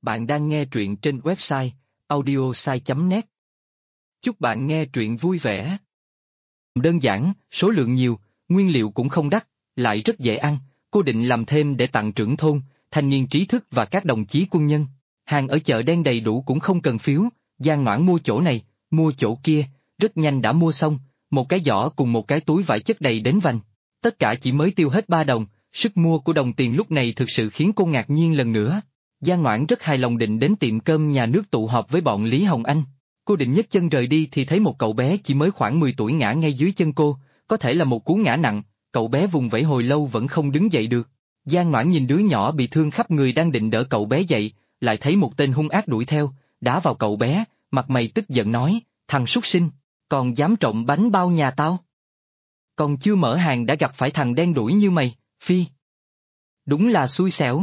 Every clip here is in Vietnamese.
Bạn đang nghe truyện trên website audiosai.net. Chúc bạn nghe truyện vui vẻ. Đơn giản, số lượng nhiều, nguyên liệu cũng không đắt, lại rất dễ ăn, cô định làm thêm để tặng trưởng thôn, thanh niên trí thức và các đồng chí quân nhân. Hàng ở chợ đen đầy đủ cũng không cần phiếu, Giang Noãn mua chỗ này, mua chỗ kia, rất nhanh đã mua xong, một cái giỏ cùng một cái túi vải chất đầy đến vành. Tất cả chỉ mới tiêu hết 3 đồng, sức mua của đồng tiền lúc này thực sự khiến cô ngạc nhiên lần nữa. Giang Noãn rất hài lòng định đến tiệm cơm nhà nước tụ họp với bọn Lý Hồng Anh. Cô định nhấc chân rời đi thì thấy một cậu bé chỉ mới khoảng 10 tuổi ngã ngay dưới chân cô, có thể là một cú ngã nặng, cậu bé vùng vẫy hồi lâu vẫn không đứng dậy được. Giang Noãn nhìn đứa nhỏ bị thương khắp người đang định đỡ cậu bé dậy, lại thấy một tên hung ác đuổi theo, đá vào cậu bé, mặt mày tức giận nói, thằng súc sinh, còn dám trộm bánh bao nhà tao. Còn chưa mở hàng đã gặp phải thằng đen đuổi như mày, phi. Đúng là xui xẻo.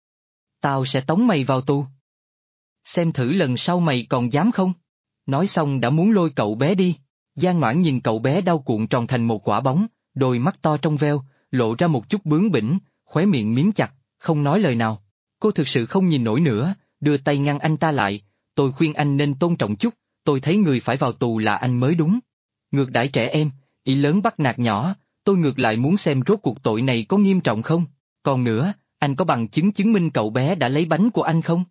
Tao sẽ tống mày vào tù. Xem thử lần sau mày còn dám không? Nói xong đã muốn lôi cậu bé đi. Giang Noãn nhìn cậu bé đau cuộn tròn thành một quả bóng, đôi mắt to trong veo, lộ ra một chút bướng bỉnh, khóe miệng miếm chặt, không nói lời nào. Cô thực sự không nhìn nổi nữa, đưa tay ngăn anh ta lại, tôi khuyên anh nên tôn trọng chút, tôi thấy người phải vào tù là anh mới đúng. Ngược đãi trẻ em, ý lớn bắt nạt nhỏ, tôi ngược lại muốn xem rốt cuộc tội này có nghiêm trọng không? Còn nữa, anh có bằng chứng chứng minh cậu bé đã lấy bánh của anh không?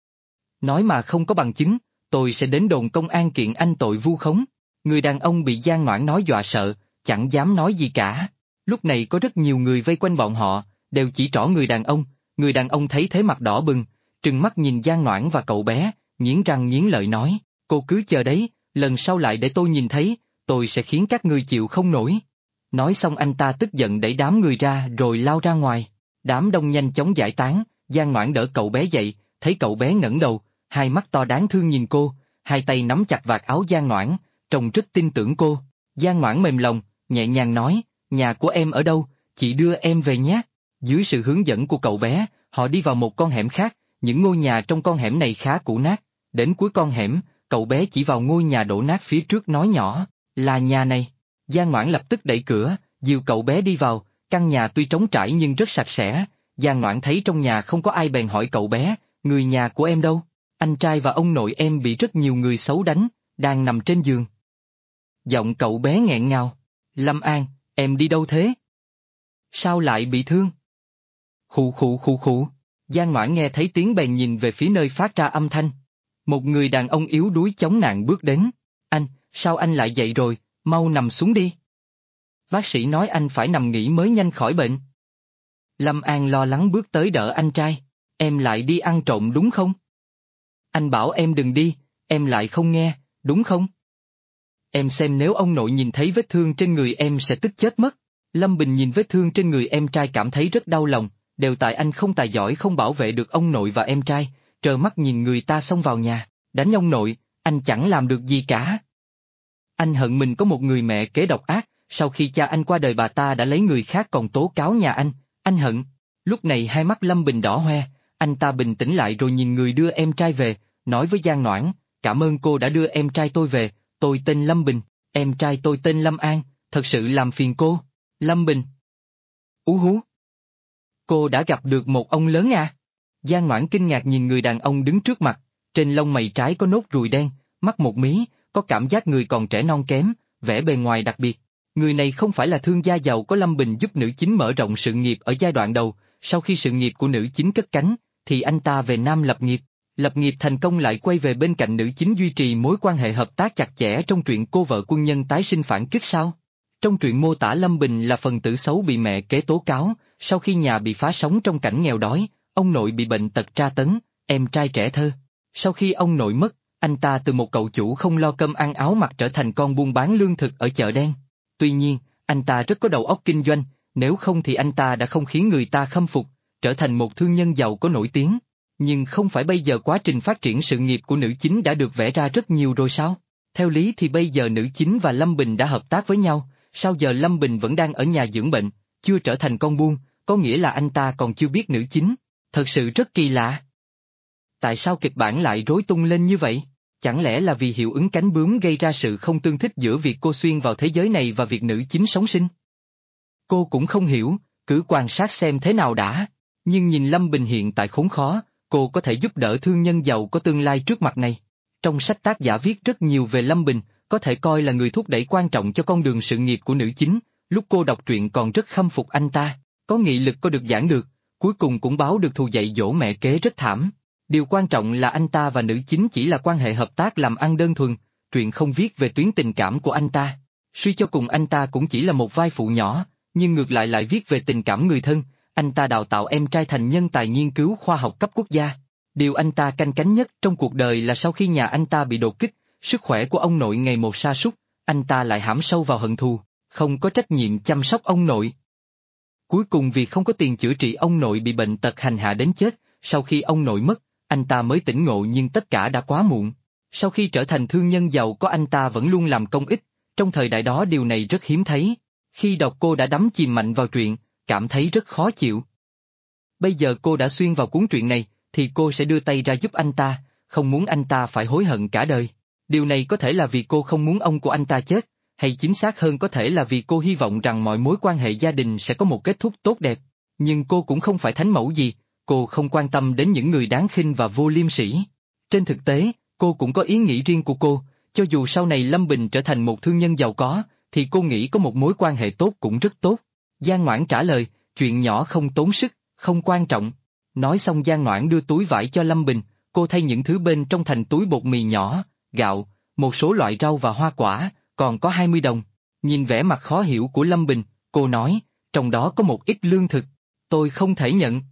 Nói mà không có bằng chứng, tôi sẽ đến đồn công an kiện anh tội vu khống. Người đàn ông bị Giang Noãn nói dọa sợ, chẳng dám nói gì cả. Lúc này có rất nhiều người vây quanh bọn họ, đều chỉ trỏ người đàn ông thấy thế mặt đỏ bừng, trừng mắt nhìn Giang Noãn và cậu bé, nghiến răng nghiến lợi nói, cô cứ chờ đấy, lần sau lại để tôi nhìn thấy, tôi sẽ khiến các ngươi chịu không nổi. Nói xong anh ta tức giận đẩy đám người ra rồi lao ra ngoài. Đám đông nhanh chóng giải tán, Giang Noãn đỡ cậu bé dậy, thấy cậu bé ngẩng đầu, hai mắt to đáng thương nhìn cô, hai tay nắm chặt vạt áo Giang Noãn, trông rất tin tưởng cô. Giang Noãn mềm lòng, nhẹ nhàng nói, nhà của em ở đâu, chị đưa em về nhé. Dưới sự hướng dẫn của cậu bé, họ đi vào một con hẻm khác, những ngôi nhà trong con hẻm này khá cũ nát. Đến cuối con hẻm, cậu bé chỉ vào ngôi nhà đổ nát phía trước nói nhỏ, là nhà này. Giang Noãn lập tức đẩy cửa, dìu cậu bé đi vào. Căn nhà tuy trống trải nhưng rất sạch sẽ, Giang Noãn thấy trong nhà không có ai bèn hỏi cậu bé, người nhà của em đâu? Anh trai và ông nội em bị rất nhiều người xấu đánh, đang nằm trên giường. Giọng cậu bé nghẹn ngào, Lâm An, em đi đâu thế? Sao lại bị thương? Khụ khụ khụ khụ, Giang Noãn nghe thấy tiếng bèn nhìn về phía nơi phát ra âm thanh. Một người đàn ông yếu đuối chống nạn bước đến, anh, sao anh lại dậy rồi, mau nằm xuống đi. Bác sĩ nói anh phải nằm nghỉ mới nhanh khỏi bệnh. Lâm An lo lắng bước tới đỡ anh trai, em lại đi ăn trộm đúng không? Anh bảo em đừng đi, em lại không nghe, đúng không? Em xem nếu ông nội nhìn thấy vết thương trên người em sẽ tức chết mất. Lâm Bình nhìn vết thương trên người em trai cảm thấy rất đau lòng, đều tại anh không tài giỏi không bảo vệ được ông nội và em trai, trơ mắt nhìn người ta xông vào nhà, đánh ông nội, anh chẳng làm được gì cả. Anh hận mình có một người mẹ kế độc ác. Sau khi cha anh qua đời bà ta đã lấy người khác còn tố cáo nhà anh hận. Lúc này hai mắt Lâm Bình đỏ hoe, anh ta bình tĩnh lại rồi nhìn người đưa em trai về, nói với Giang Noãn, cảm ơn cô đã đưa em trai tôi về, tôi tên Lâm Bình, em trai tôi tên Lâm An, thật sự làm phiền cô. Lâm Bình. Ú hú. Cô đã gặp được một ông lớn à? Giang Noãn kinh ngạc nhìn người đàn ông đứng trước mặt, trên lông mày trái có nốt ruồi đen, mắt một mí, có cảm giác người còn trẻ non kém, vẻ bề ngoài đặc biệt. Người này không phải là thương gia giàu có Lâm Bình giúp nữ chính mở rộng sự nghiệp ở giai đoạn đầu, sau khi sự nghiệp của nữ chính cất cánh, thì anh ta về Nam lập nghiệp thành công lại quay về bên cạnh nữ chính duy trì mối quan hệ hợp tác chặt chẽ trong truyện Cô vợ quân nhân tái sinh phản kích sao. Trong truyện mô tả Lâm Bình là phần tử xấu bị mẹ kế tố cáo, sau khi nhà bị phá sống trong cảnh nghèo đói, ông nội bị bệnh tật tra tấn, em trai trẻ thơ. Sau khi ông nội mất, anh ta từ một cậu chủ không lo cơm ăn áo mặc trở thành con buôn bán lương thực ở chợ đen. Tuy nhiên, anh ta rất có đầu óc kinh doanh, nếu không thì anh ta đã không khiến người ta khâm phục, trở thành một thương nhân giàu có nổi tiếng. Nhưng không phải bây giờ quá trình phát triển sự nghiệp của nữ chính đã được vẽ ra rất nhiều rồi sao? Theo lý thì bây giờ nữ chính và Lâm Bình đã hợp tác với nhau, sao giờ Lâm Bình vẫn đang ở nhà dưỡng bệnh, chưa trở thành con buôn, có nghĩa là anh ta còn chưa biết nữ chính. Thật sự rất kỳ lạ. Tại sao kịch bản lại rối tung lên như vậy? Chẳng lẽ là vì hiệu ứng cánh bướm gây ra sự không tương thích giữa việc cô xuyên vào thế giới này và việc nữ chính sống sinh? Cô cũng không hiểu, cứ quan sát xem thế nào đã. Nhưng nhìn Lâm Bình hiện tại khốn khó, cô có thể giúp đỡ thương nhân giàu có tương lai trước mặt này. Trong sách tác giả viết rất nhiều về Lâm Bình, có thể coi là người thúc đẩy quan trọng cho con đường sự nghiệp của nữ chính. Lúc cô đọc truyện còn rất khâm phục anh ta, có nghị lực có được giảng được, cuối cùng cũng báo được thù dạy dỗ mẹ kế rất thảm. Điều quan trọng là anh ta và nữ chính chỉ là quan hệ hợp tác làm ăn đơn thuần, truyện không viết về tuyến tình cảm của anh ta. Suy cho cùng anh ta cũng chỉ là một vai phụ nhỏ, nhưng ngược lại viết về tình cảm người thân. Anh ta đào tạo em trai thành nhân tài nghiên cứu khoa học cấp quốc gia. Điều anh ta canh cánh nhất trong cuộc đời là sau khi nhà anh ta bị đột kích, sức khỏe của ông nội ngày một sa sút, anh ta lại hãm sâu vào hận thù, không có trách nhiệm chăm sóc ông nội. Cuối cùng vì không có tiền chữa trị ông nội bị bệnh tật hành hạ đến chết, sau khi ông nội mất, anh ta mới tỉnh ngộ nhưng tất cả đã quá muộn. Sau khi trở thành thương nhân giàu có anh ta vẫn luôn làm công ích, trong thời đại đó điều này rất hiếm thấy. Khi đọc cô đã đắm chìm mạnh vào truyện, cảm thấy rất khó chịu. Bây giờ cô đã xuyên vào cuốn truyện này, thì cô sẽ đưa tay ra giúp anh ta, không muốn anh ta phải hối hận cả đời. Điều này có thể là vì cô không muốn ông của anh ta chết, hay chính xác hơn có thể là vì cô hy vọng rằng mọi mối quan hệ gia đình sẽ có một kết thúc tốt đẹp. Nhưng cô cũng không phải thánh mẫu gì, cô không quan tâm đến những người đáng khinh và vô liêm sỉ. Trên thực tế, cô cũng có ý nghĩ riêng của cô, cho dù sau này Lâm Bình trở thành một thương nhân giàu có, thì cô nghĩ có một mối quan hệ tốt cũng rất tốt. Giang Ngoãn trả lời, chuyện nhỏ không tốn sức, không quan trọng. Nói xong Giang Ngoãn đưa túi vải cho Lâm Bình, cô thay những thứ bên trong thành túi bột mì nhỏ, gạo, một số loại rau và hoa quả, còn có 20 đồng. Nhìn vẻ mặt khó hiểu của Lâm Bình, cô nói, trong đó có một ít lương thực, tôi không thể nhận.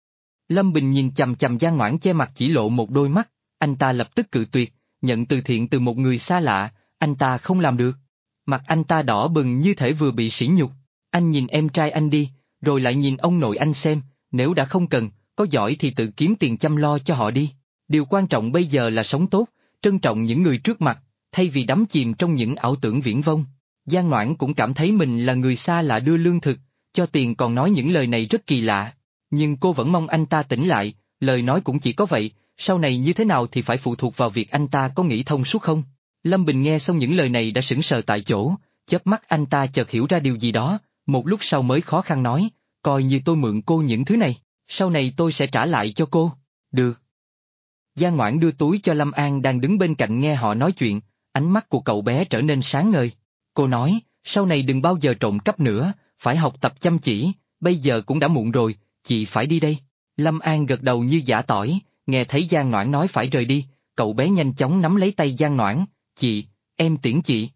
Lâm Bình nhìn chằm chằm Giang Ngoãn che mặt chỉ lộ một đôi mắt, anh ta lập tức cự tuyệt, nhận từ thiện từ một người xa lạ, anh ta không làm được. Mặt anh ta đỏ bừng như thể vừa bị sỉ nhục, anh nhìn em trai anh đi, rồi lại nhìn ông nội anh xem, nếu đã không cần, có giỏi thì tự kiếm tiền chăm lo cho họ đi. Điều quan trọng bây giờ là sống tốt, trân trọng những người trước mặt, thay vì đắm chìm trong những ảo tưởng viển vông. Giang Ngoãn cũng cảm thấy mình là người xa lạ đưa lương thực, cho tiền còn nói những lời này rất kỳ lạ. Nhưng cô vẫn mong anh ta tỉnh lại, lời nói cũng chỉ có vậy, sau này như thế nào thì phải phụ thuộc vào việc anh ta có nghĩ thông suốt không. Lâm Bình nghe xong những lời này đã sững sờ tại chỗ, chớp mắt anh ta chợt hiểu ra điều gì đó, một lúc sau mới khó khăn nói, coi như tôi mượn cô những thứ này, sau này tôi sẽ trả lại cho cô. Được. Giang Ngoãn đưa túi cho Lâm An đang đứng bên cạnh nghe họ nói chuyện, ánh mắt của cậu bé trở nên sáng ngời. Cô nói, sau này đừng bao giờ trộm cắp nữa, phải học tập chăm chỉ, bây giờ cũng đã muộn rồi, chị phải đi đây. Lâm An gật đầu như giã tỏi, nghe thấy Giang Ngoãn nói phải rời đi, cậu bé nhanh chóng nắm lấy tay Giang Ngoãn, chị, em tiễn chị.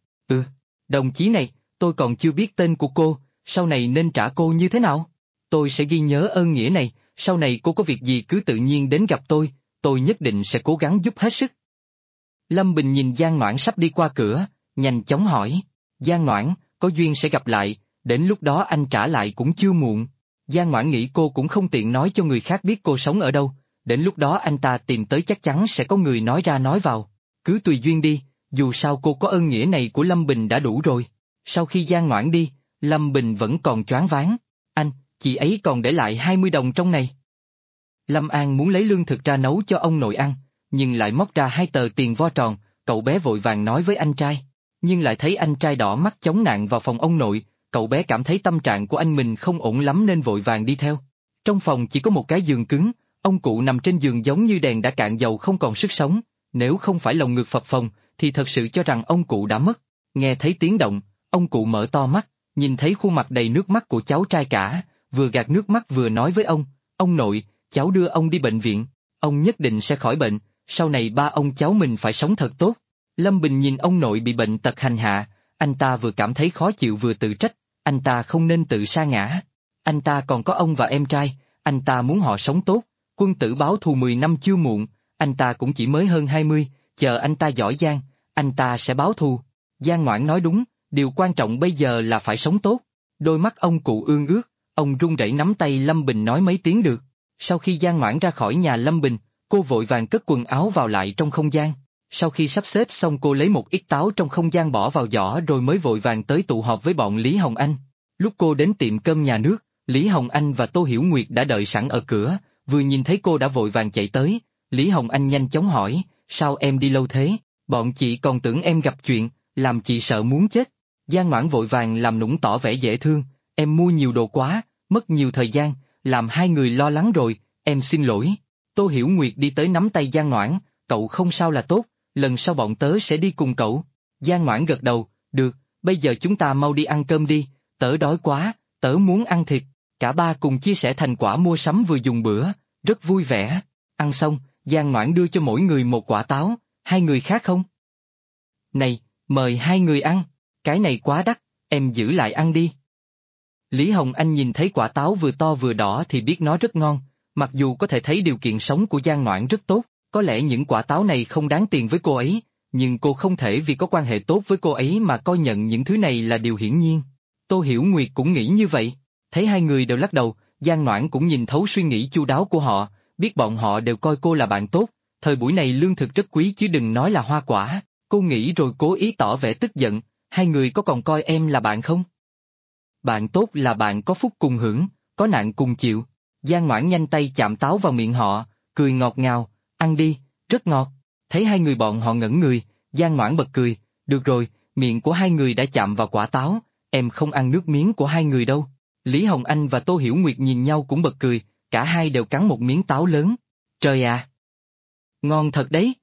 Đồng chí này, tôi còn chưa biết tên của cô, sau này nên trả cô như thế nào? Tôi sẽ ghi nhớ ơn nghĩa này, sau này cô có việc gì cứ tự nhiên đến gặp tôi nhất định sẽ cố gắng giúp hết sức. Lâm Bình nhìn Giang Ngoãn sắp đi qua cửa, nhanh chóng hỏi, Giang Ngoãn, có duyên sẽ gặp lại, đến lúc đó anh trả lại cũng chưa muộn. Giang Ngoãn nghĩ cô cũng không tiện nói cho người khác biết cô sống ở đâu, đến lúc đó anh ta tìm tới chắc chắn sẽ có người nói ra nói vào, cứ tùy duyên đi, dù sao cô có ơn nghĩa này của Lâm Bình đã đủ rồi. Sau khi Giang Ngoãn đi, Lâm Bình vẫn còn choáng váng, anh, chị ấy còn để lại 20 đồng trong này. Lâm An muốn lấy lương thực ra nấu cho ông nội ăn, nhưng lại móc ra 2 tờ tiền vo tròn, cậu bé vội vàng nói với anh trai, nhưng lại thấy anh trai đỏ mắt chống nạn vào phòng ông nội, cậu bé cảm thấy tâm trạng của anh mình không ổn lắm nên vội vàng đi theo. Trong phòng chỉ có một cái giường cứng, ông cụ nằm trên giường giống như đèn đã cạn dầu không còn sức sống, nếu không phải lồng ngực phập phồng, thì thật sự cho rằng ông cụ đã mất. Nghe thấy tiếng động, ông cụ mở to mắt, nhìn thấy khuôn mặt đầy nước mắt của cháu trai cả, vừa gạt nước mắt vừa nói với ông nội, cháu đưa ông đi bệnh viện, ông nhất định sẽ khỏi bệnh, sau này ba ông cháu mình phải sống thật tốt. Lâm Bình nhìn ông nội bị bệnh tật hành hạ, anh ta vừa cảm thấy khó chịu vừa tự trách, anh ta không nên tự sa ngã. Anh ta còn có ông và em trai, anh ta muốn họ sống tốt, quân tử báo thù 10 năm chưa muộn, anh ta cũng chỉ mới hơn 20, chờ anh ta giỏi giang, anh ta sẽ báo thù. Giang Ngoãn nói đúng, điều quan trọng bây giờ là phải sống tốt. Đôi mắt ông cụ ương ướt, ông run rẩy nắm tay Lâm Bình nói mấy tiếng được. Sau khi Giang Ngoãn ra khỏi nhà Lâm Bình, cô vội vàng cất quần áo vào lại trong không gian. Sau khi sắp xếp xong cô lấy một ít táo trong không gian bỏ vào giỏ rồi mới vội vàng tới tụ họp với bọn Lý Hồng Anh. Lúc cô đến tiệm cơm nhà nước, Lý Hồng Anh và Tô Hiểu Nguyệt đã đợi sẵn ở cửa, vừa nhìn thấy cô đã vội vàng chạy tới. Lý Hồng Anh nhanh chóng hỏi, sao em đi lâu thế? Bọn chị còn tưởng em gặp chuyện, làm chị sợ muốn chết. Giang Ngoãn vội vàng làm nũng tỏ vẻ dễ thương, em mua nhiều đồ quá, mất nhiều thời gian, làm hai người lo lắng rồi, em xin lỗi. Tô Hiểu Nguyệt đi tới nắm tay Giang Noãn, cậu không sao là tốt, lần sau bọn tớ sẽ đi cùng cậu. Giang Noãn gật đầu, được, bây giờ chúng ta mau đi ăn cơm đi, tớ đói quá, tớ muốn ăn thịt. Cả ba cùng chia sẻ thành quả mua sắm vừa dùng bữa, rất vui vẻ. Ăn xong, Giang Noãn đưa cho mỗi người một quả táo, hai người khác không? Này, mời hai người ăn, cái này quá đắt, em giữ lại ăn đi. Lý Hồng Anh nhìn thấy quả táo vừa to vừa đỏ thì biết nó rất ngon, mặc dù có thể thấy điều kiện sống của Giang Noãn rất tốt, có lẽ những quả táo này không đáng tiền với cô ấy, nhưng cô không thể vì có quan hệ tốt với cô ấy mà coi nhận những thứ này là điều hiển nhiên. Tô Hiểu Nguyệt cũng nghĩ như vậy, thấy hai người đều lắc đầu, Giang Noãn cũng nhìn thấu suy nghĩ chu đáo của họ, biết bọn họ đều coi cô là bạn tốt, thời buổi này lương thực rất quý chứ đừng nói là hoa quả, cô nghĩ rồi cố ý tỏ vẻ tức giận, hai người có còn coi em là bạn không? Bạn tốt là bạn có phúc cùng hưởng, có nạn cùng chịu. Giang Noãn nhanh tay chạm táo vào miệng họ, cười ngọt ngào, ăn đi, rất ngọt. Thấy hai người bọn họ ngẩn người, Giang Noãn bật cười, được rồi, miệng của hai người đã chạm vào quả táo, em không ăn nước miếng của hai người đâu. Lý Hồng Anh và Tô Hiểu Nguyệt nhìn nhau cũng bật cười, cả hai đều cắn một miếng táo lớn. Trời à! Ngon thật đấy!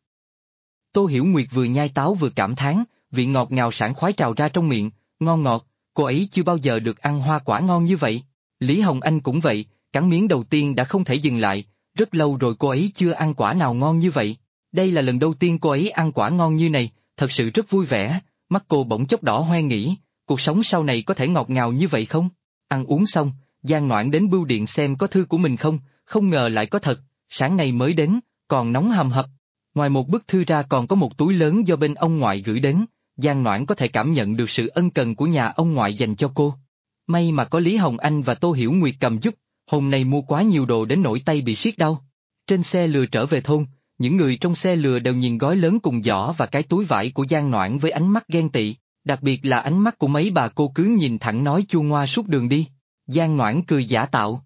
Tô Hiểu Nguyệt vừa nhai táo vừa cảm thán, vị ngọt ngào sảng khoái trào ra trong miệng, ngon ngọt, cô ấy chưa bao giờ được ăn hoa quả ngon như vậy. Lý Hồng Anh cũng vậy, cắn miếng đầu tiên đã không thể dừng lại, rất lâu rồi cô ấy chưa ăn quả nào ngon như vậy. Đây là lần đầu tiên cô ấy ăn quả ngon như này, thật sự rất vui vẻ, mắt cô bỗng chốc đỏ hoe nghĩ, cuộc sống sau này có thể ngọt ngào như vậy không? Ăn uống xong, Giang Noãn đến bưu điện xem có thư của mình không, không ngờ lại có thật, sáng nay mới đến, còn nóng hầm hập. Ngoài một bức thư ra còn có một túi lớn do bên ông ngoại gửi đến, Giang Noãn có thể cảm nhận được sự ân cần của nhà ông ngoại dành cho cô. May mà có Lý Hồng Anh và Tô Hiểu Nguyệt cầm giúp, hôm nay mua quá nhiều đồ đến nỗi tay bị siết đau. Trên xe lừa trở về thôn, những người trong xe lừa đều nhìn gói lớn cùng giỏ và cái túi vải của Giang Noãn với ánh mắt ghen tị, đặc biệt là ánh mắt của mấy bà cô cứ nhìn thẳng nói chua ngoa suốt đường đi. Giang Noãn cười giả tạo.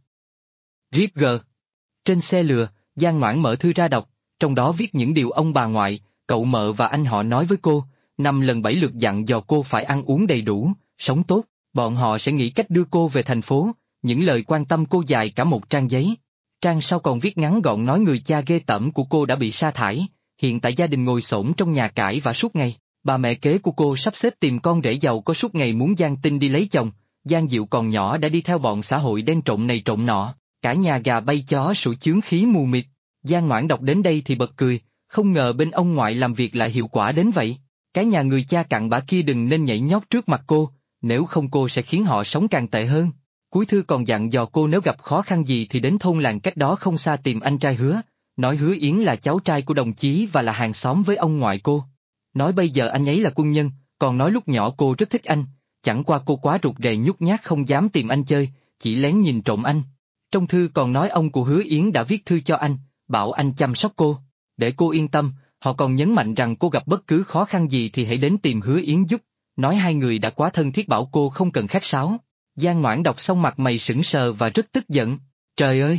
Riết gờ. Trên xe lừa, Giang Noãn mở thư ra đọc, trong đó viết những điều ông bà ngoại, cậu mợ và anh họ nói với cô, 5 lần 7 lượt dặn dò cô phải ăn uống đầy đủ, sống tốt, bọn họ sẽ nghĩ cách đưa cô về thành phố, những lời quan tâm cô dài cả một trang giấy. Trang sau còn viết ngắn gọn nói người cha ghê tởm của cô đã bị sa thải, hiện tại gia đình ngồi xổm trong nhà cãi vã suốt ngày, bà mẹ kế của cô sắp xếp tìm con rể giàu có suốt ngày muốn Giang Tinh đi lấy chồng, Giang Diệu còn nhỏ đã đi theo bọn xã hội đen trộm này trộm nọ, cả nhà gà bay chó sủa chướng khí mù mịt. Giang Noãn đọc đến đây thì bật cười, không ngờ bên ông ngoại làm việc lại hiệu quả đến vậy. Cái nhà người cha cặn bã kia đừng nên nhảy nhót trước mặt cô, nếu không cô sẽ khiến họ sống càng tệ hơn. Cuối thư còn dặn dò cô nếu gặp khó khăn gì thì đến thôn làng cách đó không xa tìm anh trai Hứa, nói Hứa Yến là cháu trai của đồng chí và là hàng xóm với ông ngoại cô. Nói bây giờ anh ấy là quân nhân, còn nói lúc nhỏ cô rất thích anh, chẳng qua cô quá rụt rè nhút nhát không dám tìm anh chơi, chỉ lén nhìn trộm anh. Trong thư còn nói ông của Hứa Yến đã viết thư cho anh, bảo anh chăm sóc cô, để cô yên tâm, họ còn nhấn mạnh rằng cô gặp bất cứ khó khăn gì thì hãy đến tìm Hứa Yến giúp, nói hai người đã quá thân thiết bảo cô không cần khách sáo. Giang Noãn đọc xong mặt mày sững sờ và rất tức giận, trời ơi!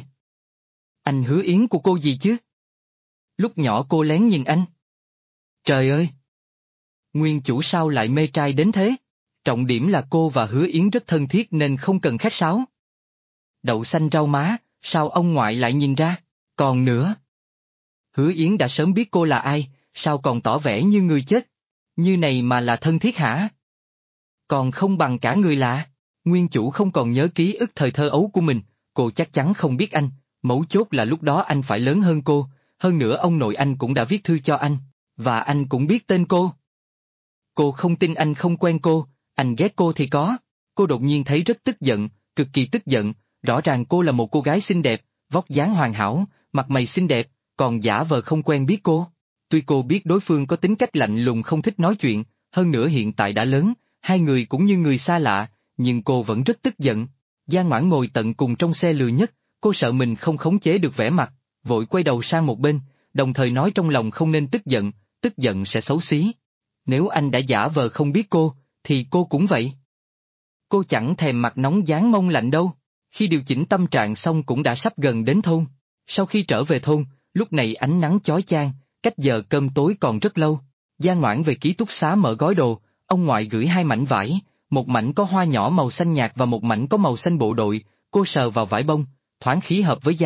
Anh Hứa Yến của cô gì chứ? Lúc nhỏ cô lén nhìn anh. Trời ơi! Nguyên chủ sao lại mê trai đến thế? Trọng điểm là cô và Hứa Yến rất thân thiết nên không cần khách sáo. Đậu xanh rau má, sao ông ngoại lại nhìn ra? Còn nữa, Hứa Yến đã sớm biết cô là ai, sao còn tỏ vẻ như người chết? Như này mà là thân thiết hả? Còn không bằng cả người lạ. Nguyên chủ không còn nhớ ký ức thời thơ ấu của mình, cô chắc chắn không biết anh, mấu chốt là lúc đó anh phải lớn hơn cô, hơn nữa ông nội anh cũng đã viết thư cho anh, và anh cũng biết tên cô. Cô không tin anh không quen cô, anh ghét cô thì có. Cô đột nhiên thấy rất tức giận, cực kỳ tức giận, rõ ràng cô là một cô gái xinh đẹp, vóc dáng hoàn hảo, mặt mày xinh đẹp, còn giả vờ không quen biết cô. Tuy cô biết đối phương có tính cách lạnh lùng không thích nói chuyện, hơn nữa hiện tại đã lớn, hai người cũng như người xa lạ, nhưng cô vẫn rất tức giận. Giang Noãn ngồi tận cùng trong xe lừa nhất, cô sợ mình không khống chế được vẻ mặt, vội quay đầu sang một bên, đồng thời nói trong lòng không nên tức giận sẽ xấu xí. Nếu anh đã giả vờ không biết cô, thì cô cũng vậy. Cô chẳng thèm mặt nóng dán mông lạnh đâu. Khi điều chỉnh tâm trạng xong cũng đã sắp gần đến thôn. Sau khi trở về thôn, lúc này ánh nắng chói chang, cách giờ cơm tối còn rất lâu. Giang Noãn về ký túc xá mở gói đồ, ông ngoại gửi 2 mảnh vải, một mảnh có hoa nhỏ màu xanh nhạt và một mảnh có màu xanh bộ đội, cô sờ vào vải bông, thoáng khí hợp với da.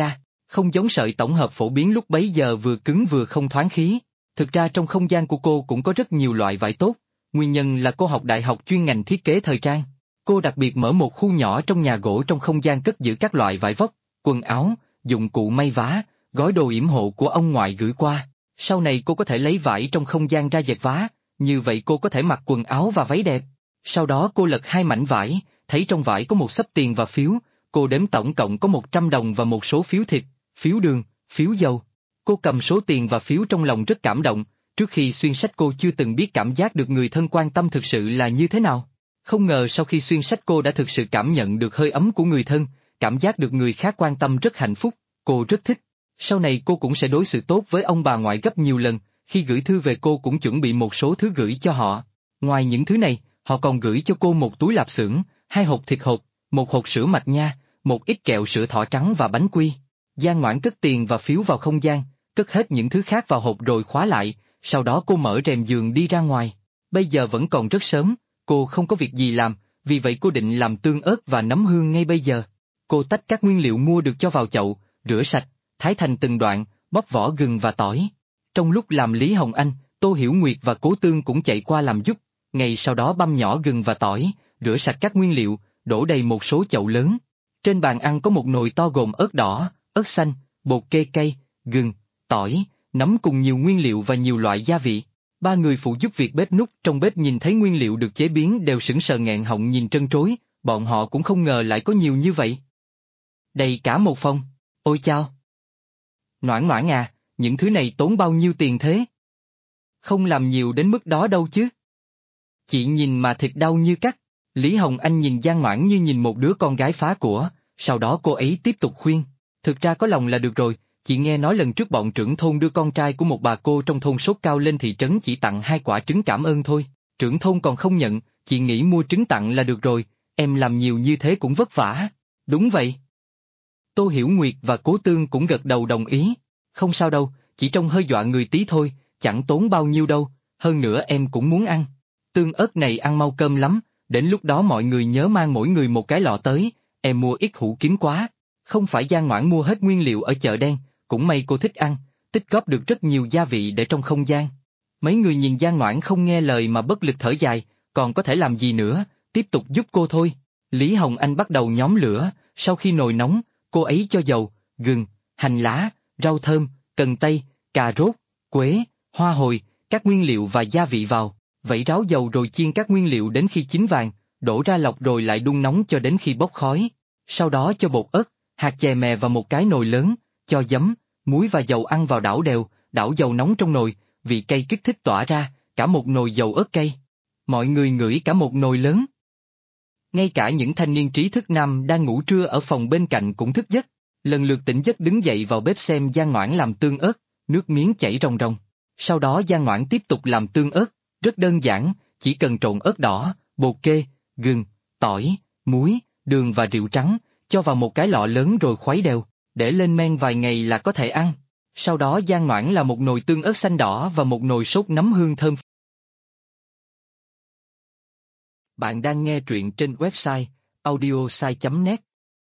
Không giống sợi tổng hợp phổ biến lúc bấy giờ vừa cứng vừa không thoáng khí. Thực ra trong không gian của cô cũng có rất nhiều loại vải tốt, nguyên nhân là cô học đại học chuyên ngành thiết kế thời trang. Cô đặc biệt mở một khu nhỏ trong nhà gỗ trong không gian cất giữ các loại vải vóc, quần áo, dụng cụ may vá, gói đồ yểm hộ của ông ngoại gửi qua. Sau này cô có thể lấy vải trong không gian ra dệt vá, như vậy cô có thể mặc quần áo và váy đẹp. Sau đó cô lật hai mảnh vải, thấy trong vải có một xấp tiền và phiếu, cô đếm tổng cộng có 100 đồng và một số phiếu thịt, phiếu đường, phiếu dầu. Cô cầm số tiền và phiếu trong lòng rất cảm động, trước khi xuyên sách cô chưa từng biết cảm giác được người thân quan tâm thực sự là như thế nào. Không ngờ sau khi xuyên sách cô đã thực sự cảm nhận được hơi ấm của người thân, cảm giác được người khác quan tâm rất hạnh phúc, cô rất thích. Sau này cô cũng sẽ đối xử tốt với ông bà ngoại gấp nhiều lần, khi gửi thư về cô cũng chuẩn bị một số thứ gửi cho họ. Ngoài những thứ này, họ còn gửi cho cô một túi lạp xưởng, 2 hộp thịt hộp, một hộp sữa mạch nha, một ít kẹo sữa thỏ trắng và bánh quy. Giang Ngoãn cất tiền và phiếu vào không gian, cất hết những thứ khác vào hộp rồi khóa lại, sau đó cô mở rèm giường đi ra ngoài. Bây giờ vẫn còn rất sớm, cô không có việc gì làm, vì vậy cô định làm tương ớt và nấm hương ngay bây giờ. Cô tách các nguyên liệu mua được cho vào chậu, rửa sạch, thái thành từng đoạn, bóc vỏ gừng và tỏi. Trong lúc làm Lý Hồng Anh, Tô Hiểu Nguyệt và Cố Tương cũng chạy qua làm giúp, ngay sau đó băm nhỏ gừng và tỏi, rửa sạch các nguyên liệu, đổ đầy một số chậu lớn. Trên bàn ăn có một nồi to gồm ớt đỏ, ớt xanh, bột kê cay, gừng, tỏi, nấm cùng nhiều nguyên liệu và nhiều loại gia vị. 3 người phụ giúp việc bếp núc trong bếp nhìn thấy nguyên liệu được chế biến đều sững sờ nghẹn họng nhìn trân trối, bọn họ cũng không ngờ lại có nhiều như vậy. Đầy cả một phòng, ôi chao! Noãn Noãn à, những thứ này tốn bao nhiêu tiền thế? Không làm nhiều đến mức đó đâu chứ. Chị nhìn mà thịt đau như cắt. Lý Hồng Anh nhìn Giang Noãn như nhìn một đứa con gái phá của, sau đó cô ấy tiếp tục khuyên. Thực ra có lòng là được rồi, chị nghe nói lần trước bọn trưởng thôn đưa con trai của một bà cô trong thôn sốt cao lên thị trấn chỉ tặng 2 quả trứng cảm ơn thôi, trưởng thôn còn không nhận, chị nghĩ mua trứng tặng là được rồi, em làm nhiều như thế cũng vất vả. Đúng vậy. Tô Hiểu Nguyệt và Cố Tương cũng gật đầu đồng ý. Không sao đâu, chỉ trông hơi dọa người tí thôi, chẳng tốn bao nhiêu đâu, hơn nữa em cũng muốn ăn. Tương ớt này ăn mau cơm lắm, đến lúc đó mọi người nhớ mang mỗi người một cái lọ tới, em mua ít hũ kín quá. Không phải Giang Ngoãn mua hết nguyên liệu ở chợ đen, cũng may cô thích ăn, tích góp được rất nhiều gia vị để trong không gian. Mấy người nhìn Giang Ngoãn không nghe lời mà bất lực thở dài, còn có thể làm gì nữa, tiếp tục giúp cô thôi. Lý Hồng Anh bắt đầu nhóm lửa, sau khi nồi nóng, cô ấy cho dầu, gừng, hành lá, rau thơm, cần tây, cà rốt, quế, hoa hồi, các nguyên liệu và gia vị vào, vẩy ráo dầu rồi chiên các nguyên liệu đến khi chín vàng, đổ ra lọc rồi lại đun nóng cho đến khi bốc khói. Sau đó cho bột ớt, hạt chè mè vào một cái nồi lớn, cho giấm, muối và dầu ăn vào đảo đều, đảo dầu nóng trong nồi, vị cay kích thích tỏa ra, cả một nồi dầu ớt cay. Mọi người ngửi cả một nồi lớn. Ngay cả những thanh niên trí thức nam đang ngủ trưa ở phòng bên cạnh cũng thức giấc, lần lượt tỉnh giấc đứng dậy vào bếp xem Giang Ngoãn làm tương ớt, nước miếng chảy ròng ròng. Sau đó Giang Ngoãn tiếp tục làm tương ớt, rất đơn giản, chỉ cần trộn ớt đỏ, bột kê, gừng, tỏi, muối, đường và rượu trắng, cho vào một cái lọ lớn rồi khuấy đều, để lên men vài ngày là có thể ăn. Sau đó Giang Ngoãn là một nồi tương ớt xanh đỏ và một nồi sốt nấm hương thơm. Bạn đang nghe truyện trên website audiosai.net.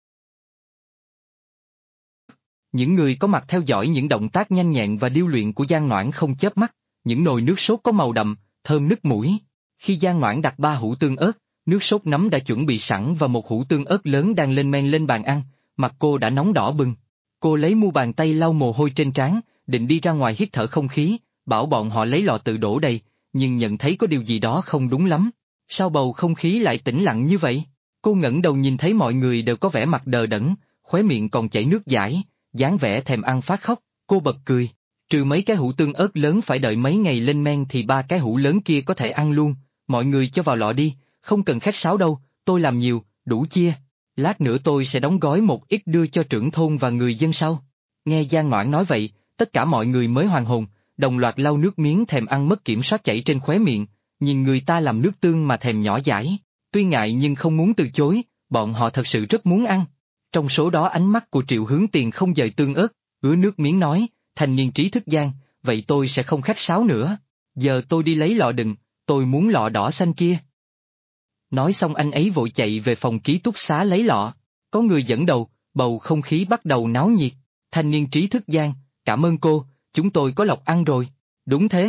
Những người có mặt theo dõi những động tác nhanh nhẹn và điêu luyện của Giang Ngoãn không chớp mắt, những nồi nước sốt có màu đậm, thơm nức mũi. Khi Giang Ngoãn đặt 3 hũ tương ớt, nước sốt nấm đã chuẩn bị sẵn và một hũ tương ớt lớn đang lên men lên bàn ăn, mặt cô đã nóng đỏ bừng. Cô lấy mu bàn tay lau mồ hôi trên trán, định đi ra ngoài hít thở không khí, bảo bọn họ lấy lọ tự đổ đầy, nhưng nhận thấy có điều gì đó không đúng lắm. Sao bầu không khí lại tĩnh lặng như vậy? Cô ngẩng đầu nhìn thấy mọi người đều có vẻ mặt đờ đẫn, khóe miệng còn chảy nước dãi, dáng vẻ thèm ăn phát khóc, cô bật cười. Trừ mấy cái hũ tương ớt lớn phải đợi mấy ngày lên men thì 3 cái hũ lớn kia có thể ăn luôn, mọi người cho vào lọ đi, không cần khách sáo đâu, tôi làm nhiều, đủ chia. Lát nữa tôi sẽ đóng gói một ít đưa cho trưởng thôn và người dân sau. Nghe Giang Ngoãn nói vậy, tất cả mọi người mới hoàn hồn, đồng loạt lau nước miếng thèm ăn mất kiểm soát chảy trên khóe miệng, nhìn người ta làm nước tương mà thèm nhỏ dãi, tuy ngại nhưng không muốn từ chối, bọn họ thật sự rất muốn ăn. Trong số đó ánh mắt của Triệu Hướng Tiền không dời tương ớt, ứa nước miếng nói, thanh niên trí thức Giang, vậy tôi sẽ không khách sáo nữa, giờ tôi đi lấy lọ đựng, tôi muốn lọ đỏ xanh kia. Nói xong anh ấy vội chạy về phòng ký túc xá lấy lọ, có người dẫn đầu, bầu không khí bắt đầu náo nhiệt. Thanh niên trí thức Giang, cảm ơn cô, chúng tôi có lộc ăn rồi. Đúng thế.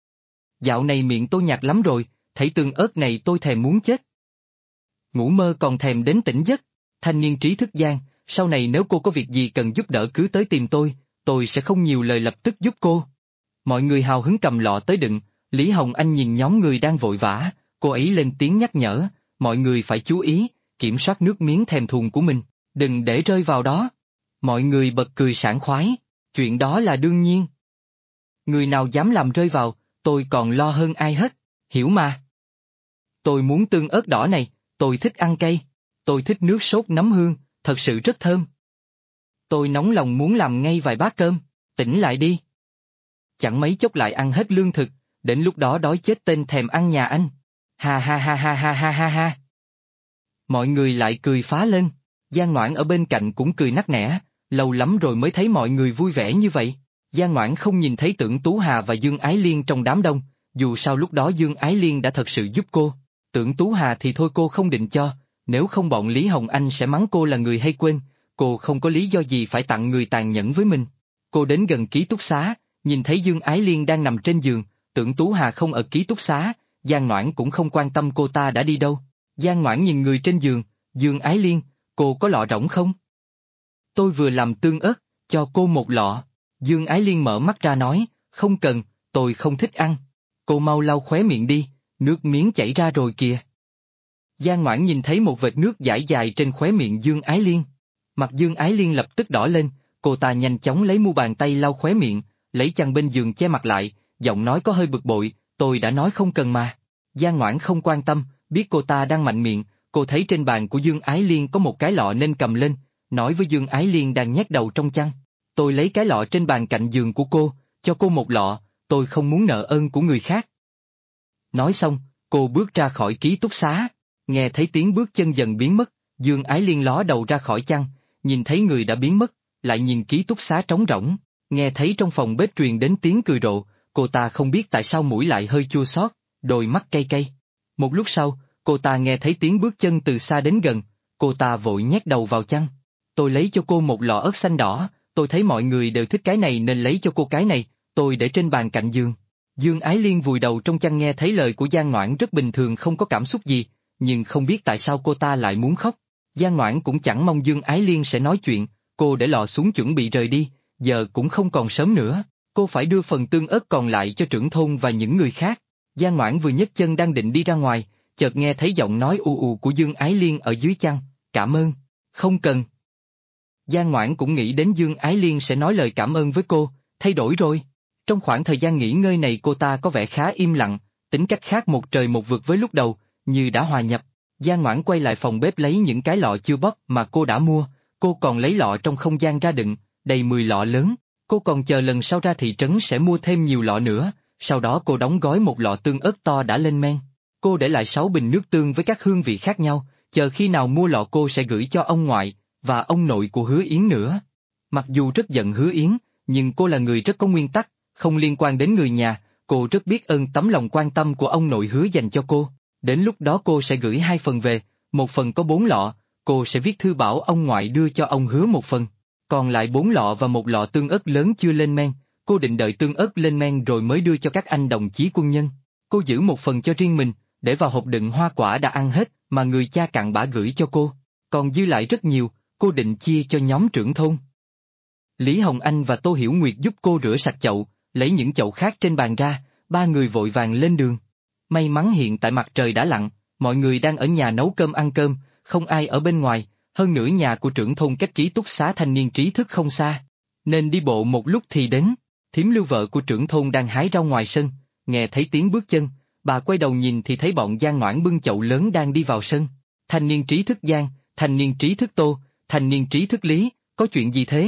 Dạo này miệng tôi nhạt lắm rồi, thấy tương ớt này tôi thèm muốn chết. Ngủ mơ còn thèm đến tỉnh giấc. Thanh niên trí thức Giang, sau này nếu cô có việc gì cần giúp đỡ cứ tới tìm tôi sẽ không nhiều lời lập tức giúp cô. Mọi người hào hứng cầm lọ tới đựng, Lý Hồng Anh nhìn nhóm người đang vội vã, cô ấy lên tiếng nhắc nhở, mọi người phải chú ý, kiểm soát nước miếng thèm thuồng của mình, đừng để rơi vào đó. Mọi người bật cười sảng khoái, chuyện đó là đương nhiên. Người nào dám làm rơi vào, tôi còn lo hơn ai hết, hiểu mà. Tôi muốn tương ớt đỏ này, tôi thích ăn cay, tôi thích nước sốt nấm hương, thật sự rất thơm. Tôi nóng lòng muốn làm ngay vài bát cơm, tỉnh lại đi. Chẳng mấy chốc lại ăn hết lương thực, đến lúc đó đói chết tên thèm ăn nhà anh. Ha ha ha ha ha ha ha ha. Mọi người lại cười phá lên, Giang Ngoãn ở bên cạnh cũng cười nắc nẻ, lâu lắm rồi mới thấy mọi người vui vẻ như vậy. Giang Ngoãn không nhìn thấy Tưởng Tú Hà và Dương Ái Liên trong đám đông, dù sao lúc đó Dương Ái Liên đã thật sự giúp cô. Tưởng Tú Hà thì thôi cô không định cho, nếu không bọn Lý Hồng Anh sẽ mắng cô là người hay quên, cô không có lý do gì phải tặng người tàn nhẫn với mình. Cô đến gần ký túc xá, nhìn thấy Dương Ái Liên đang nằm trên giường, Tưởng Tú Hà không ở ký túc xá, Giang Ngoãn cũng không quan tâm cô ta đã đi đâu. Giang Ngoãn nhìn người trên giường, Dương Ái Liên, cô có lọ rỗng không? Tôi vừa làm tương ớt, cho cô một lọ. Dương Ái Liên mở mắt ra nói, không cần, tôi không thích ăn. Cô mau lau khóe miệng đi, nước miếng chảy ra rồi kìa. Giang Ngoãn nhìn thấy một vệt nước dãi dài trên khóe miệng Dương Ái Liên. Mặt Dương Ái Liên lập tức đỏ lên, cô ta nhanh chóng lấy mu bàn tay lau khóe miệng, lấy chăn bên giường che mặt lại, giọng nói có hơi bực bội, tôi đã nói không cần mà. Giang Ngoãn không quan tâm, biết cô ta đang mạnh miệng, cô thấy trên bàn của Dương Ái Liên có một cái lọ nên cầm lên, nói với Dương Ái Liên đang nhét đầu trong chăn. Tôi lấy cái lọ trên bàn cạnh giường của cô, cho cô một lọ, tôi không muốn nợ ơn của người khác. Nói xong, cô bước ra khỏi ký túc xá, nghe thấy tiếng bước chân dần biến mất, Dương Ái Liên ló đầu ra khỏi chăn, nhìn thấy người đã biến mất, lại nhìn ký túc xá trống rỗng, nghe thấy trong phòng bếp truyền đến tiếng cười rộ, cô ta không biết tại sao mũi lại hơi chua xót, đôi mắt cay cay. Một lúc sau, cô ta nghe thấy tiếng bước chân từ xa đến gần, cô ta vội nhét đầu vào chăn. Tôi lấy cho cô một lọ ớt xanh đỏ, tôi thấy mọi người đều thích cái này nên lấy cho cô cái này, tôi để trên bàn cạnh giường. Dương Ái Liên vùi đầu trong chăn nghe thấy lời của Giang Ngoãn rất bình thường không có cảm xúc gì, nhưng không biết tại sao cô ta lại muốn khóc. Giang Ngoãn cũng chẳng mong Dương Ái Liên sẽ nói chuyện, cô để lọ xuống chuẩn bị rời đi, giờ cũng không còn sớm nữa, cô phải đưa phần tương ớt còn lại cho trưởng thôn và những người khác. Giang Ngoãn vừa nhấc chân đang định đi ra ngoài, chợt nghe thấy giọng nói u u của Dương Ái Liên ở dưới chăn, cảm ơn, không cần. Giang Ngoãn cũng nghĩ đến Dương Ái Liên sẽ nói lời cảm ơn với cô, thay đổi rồi. Trong khoảng thời gian nghỉ ngơi này cô ta có vẻ khá im lặng, tính cách khác một trời một vực với lúc đầu, như đã hòa nhập. Giang Ngoãn quay lại phòng bếp lấy những cái lọ chưa bóp mà cô đã mua, cô còn lấy lọ trong không gian ra đựng, đầy 10 lọ lớn, cô còn chờ lần sau ra thị trấn sẽ mua thêm nhiều lọ nữa, sau đó cô đóng gói một lọ tương ớt to đã lên men. Cô để lại 6 bình nước tương với các hương vị khác nhau, chờ khi nào mua lọ cô sẽ gửi cho ông ngoại và ông nội của Hứa Yến nữa. Mặc dù rất giận Hứa Yến, nhưng cô là người rất có nguyên tắc, không liên quan đến người nhà, cô rất biết ơn tấm lòng quan tâm của ông nội Hứa dành cho cô. Đến lúc đó cô sẽ gửi 2 phần về, một phần có 4 lọ, cô sẽ viết thư bảo ông ngoại đưa cho ông Hứa một phần. Còn lại 4 lọ và một lọ tương ớt lớn chưa lên men, cô định đợi tương ớt lên men rồi mới đưa cho các anh đồng chí quân nhân. Cô giữ một phần cho riêng mình, để vào hộp đựng hoa quả đã ăn hết mà người cha cặn bã gửi cho cô. Còn dư lại rất nhiều, cô định chia cho nhóm trưởng thôn. Lý Hồng Anh và Tô Hiểu Nguyệt giúp cô rửa sạch chậu, lấy những chậu khác trên bàn ra, 3 người vội vàng lên đường. May mắn hiện tại mặt trời đã lặn, mọi người đang ở nhà nấu cơm ăn cơm, không ai ở bên ngoài, hơn nữa nhà của trưởng thôn cách ký túc xá thanh niên trí thức không xa, nên đi bộ một lúc thì đến. Thím Lưu vợ của trưởng thôn đang hái rau ngoài sân, nghe thấy tiếng bước chân, bà quay đầu nhìn thì thấy bọn Giang Ngoãn bưng chậu lớn đang đi vào sân. Thanh niên trí thức Giang, thanh niên trí thức Tô, thanh niên trí thức Lý, có chuyện gì thế?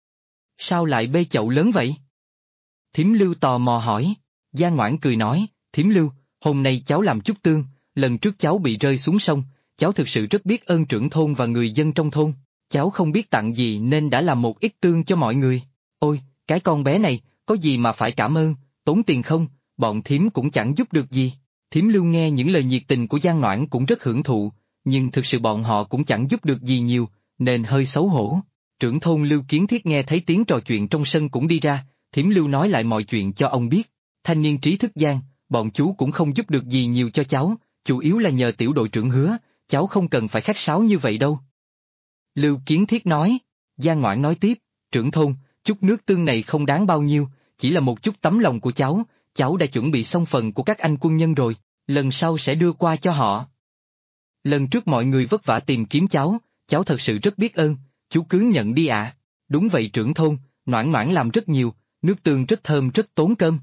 Sao lại bê chậu lớn vậy? Thím Lưu tò mò hỏi. Giang Ngoãn cười nói, thím Lưu, hôm nay cháu làm chút tương, lần trước cháu bị rơi xuống sông, cháu thực sự rất biết ơn trưởng thôn và người dân trong thôn, cháu không biết tặng gì nên đã làm một ít tương cho mọi người. Ôi, cái con bé này, có gì mà phải cảm ơn, tốn tiền không, bọn thím cũng chẳng giúp được gì. Thím Lưu nghe những lời nhiệt tình của Giang Ngoãn cũng rất hưởng thụ, nhưng thực sự bọn họ cũng chẳng giúp được gì nhiều, nên hơi xấu hổ. Trưởng thôn Lưu Kiến Thiết nghe thấy tiếng trò chuyện trong sân cũng đi ra, thím Lưu nói lại mọi chuyện cho ông biết. Thanh niên trí thức Giang, bọn chú cũng không giúp được gì nhiều cho cháu, chủ yếu là nhờ tiểu đội trưởng Hứa, cháu không cần phải khách sáo như vậy đâu. Lưu Kiến Thiết nói. Giang ngoãn nói tiếp, trưởng thôn, chút nước tương này không đáng bao nhiêu, chỉ là một chút tấm lòng của cháu đã chuẩn bị xong phần của các anh quân nhân rồi, lần sau sẽ đưa qua cho họ. Lần trước mọi người vất vả tìm kiếm cháu thật sự rất biết ơn, chú cứ nhận đi ạ. Đúng vậy trưởng thôn, Noãn Noãn làm rất nhiều, nước tương rất thơm rất tốn cơm.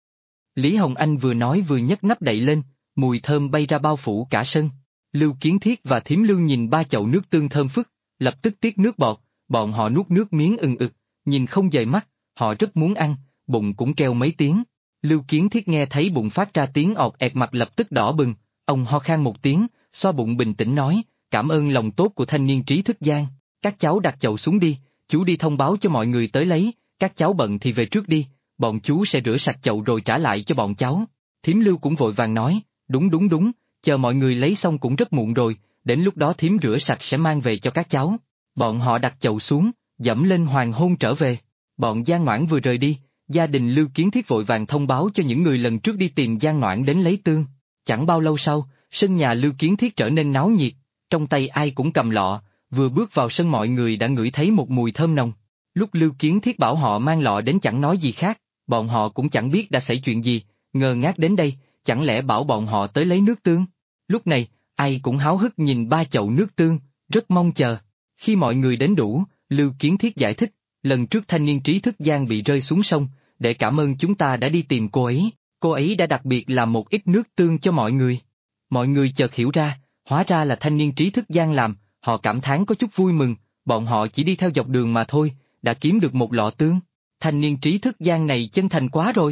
Lý Hồng Anh vừa nói vừa nhấc nắp đậy lên, mùi thơm bay ra bao phủ cả sân. Lưu Kiến Thiết và thím Lưu nhìn ba chậu nước tương thơm phức, lập tức tiết nước bọt, bọn họ nuốt nước miếng ừng ực, nhìn không rời mắt, họ rất muốn ăn, bụng cũng kêu mấy tiếng. Lưu Kiến Thiết nghe thấy bụng phát ra tiếng ọt ẹt mặt lập tức đỏ bừng, ông ho khan một tiếng, xoa bụng bình tĩnh nói, cảm ơn lòng tốt của thanh niên trí thức Giang, các cháu đặt chậu xuống đi, chú đi thông báo cho mọi người tới lấy, các cháu bận thì về trước đi, bọn chú sẽ rửa sạch chậu rồi trả lại cho bọn cháu. Thím Lưu cũng vội vàng nói, đúng, chờ mọi người lấy xong cũng rất muộn rồi, đến lúc đó thím rửa sạch sẽ mang về cho các cháu. Bọn họ đặt chậu xuống, dẫm lên hoàng hôn trở về. Bọn Giang Noãn vừa rời đi, gia đình Lưu Kiến Thiết vội vàng thông báo cho những người lần trước đi tìm Giang Noãn đến lấy tương. Chẳng bao lâu sau, sân nhà Lưu Kiến Thiết trở nên náo nhiệt, trong tay ai cũng cầm lọ, vừa bước vào sân mọi người đã ngửi thấy một mùi thơm nồng. Lúc Lưu Kiến Thiết bảo họ mang lọ đến chẳng nói gì khác, bọn họ cũng chẳng biết đã xảy chuyện gì, ngơ ngác đến đây, chẳng lẽ bảo bọn họ tới lấy nước tương. Lúc này, ai cũng háo hức nhìn ba chậu nước tương, rất mong chờ. Khi mọi người đến đủ, Lưu Kiến Thiết giải thích, lần trước thanh niên trí thức Giang bị rơi xuống sông, để cảm ơn chúng ta đã đi tìm cô ấy đã đặc biệt làm một ít nước tương cho mọi người. Mọi người chợt hiểu ra, hóa ra là thanh niên trí thức Giang làm, họ cảm thán có chút vui mừng, bọn họ chỉ đi theo dọc đường mà thôi, đã kiếm được một lọ tương. Thanh niên trí thức Giang này chân thành quá rồi.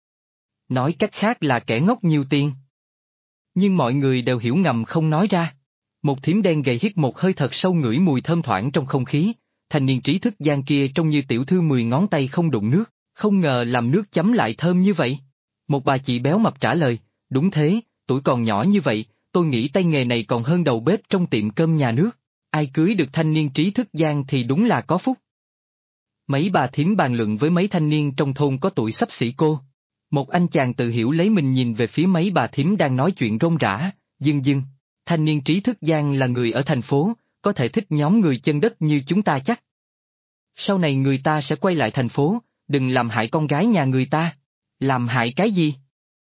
Nói cách khác là kẻ ngốc nhiều tiền. Nhưng mọi người đều hiểu ngầm không nói ra. Một thím đen gầy hít một hơi thật sâu ngửi mùi thơm thoảng trong không khí, thanh niên trí thức Giang kia trông như tiểu thư 10 ngón tay không đụng nước, không ngờ làm nước chấm lại thơm như vậy. Một bà chị béo mập trả lời, đúng thế, tuổi còn nhỏ như vậy, tôi nghĩ tay nghề này còn hơn đầu bếp trong tiệm cơm nhà nước, ai cưới được thanh niên trí thức Giang thì đúng là có phúc. Mấy bà thím bàn luận với mấy thanh niên trong thôn có tuổi xấp xỉ cô. Một anh chàng tự hiểu lấy mình nhìn về phía mấy bà thím đang nói chuyện rôm rả, dưng, thanh niên trí thức Giang là người ở thành phố, có thể thích nhóm người chân đất như chúng ta chắc. Sau này người ta sẽ quay lại thành phố, đừng làm hại con gái nhà người ta. Làm hại cái gì?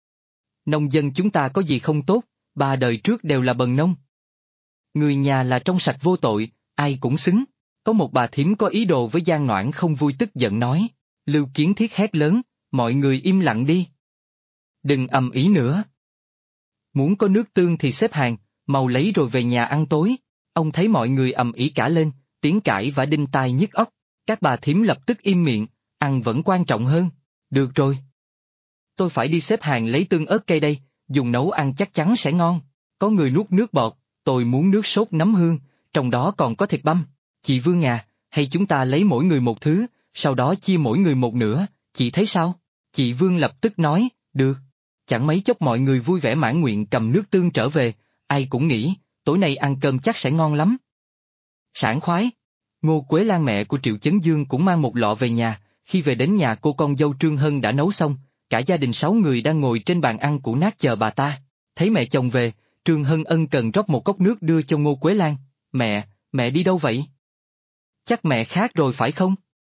Nông dân chúng ta có gì không tốt, 3 đời trước đều là bần nông. Người nhà là trong sạch vô tội, ai cũng xứng. Có một bà thím có ý đồ với Giang Noãn không vui tức giận nói. Lưu Kiến Thiết hét lớn, mọi người im lặng đi. Đừng ầm ĩ nữa. Muốn có nước tương thì xếp hàng, mau lấy rồi về nhà ăn tối. Ông thấy mọi người ầm ĩ cả lên, tiếng cãi và đinh tai nhức óc. Các bà thím lập tức im miệng, ăn vẫn quan trọng hơn. Được rồi. Tôi phải đi xếp hàng lấy tương ớt cây đây, dùng nấu ăn chắc chắn sẽ ngon. Có người nuốt nước bọt, tôi muốn nước sốt nấm hương, trong đó còn có thịt băm. Chị Vương à, hay chúng ta lấy mỗi người một thứ, sau đó chia mỗi người một nửa, chị thấy sao? Chị Vương lập tức nói, được. Chẳng mấy chốc mọi người vui vẻ mãn nguyện cầm nước tương trở về, ai cũng nghĩ, tối nay ăn cơm chắc sẽ ngon lắm. Sảng khoái. Ngô Quế Lan mẹ của Triệu Chấn Dương cũng mang một lọ về nhà, khi về đến nhà cô con dâu Trương Hân đã nấu xong, cả gia đình 6 người đang ngồi trên bàn ăn cũ nát chờ bà ta. Thấy mẹ chồng về, Trương Hân ân cần rót một cốc nước đưa cho Ngô Quế Lan. Mẹ đi đâu vậy? Chắc mẹ khát rồi phải không?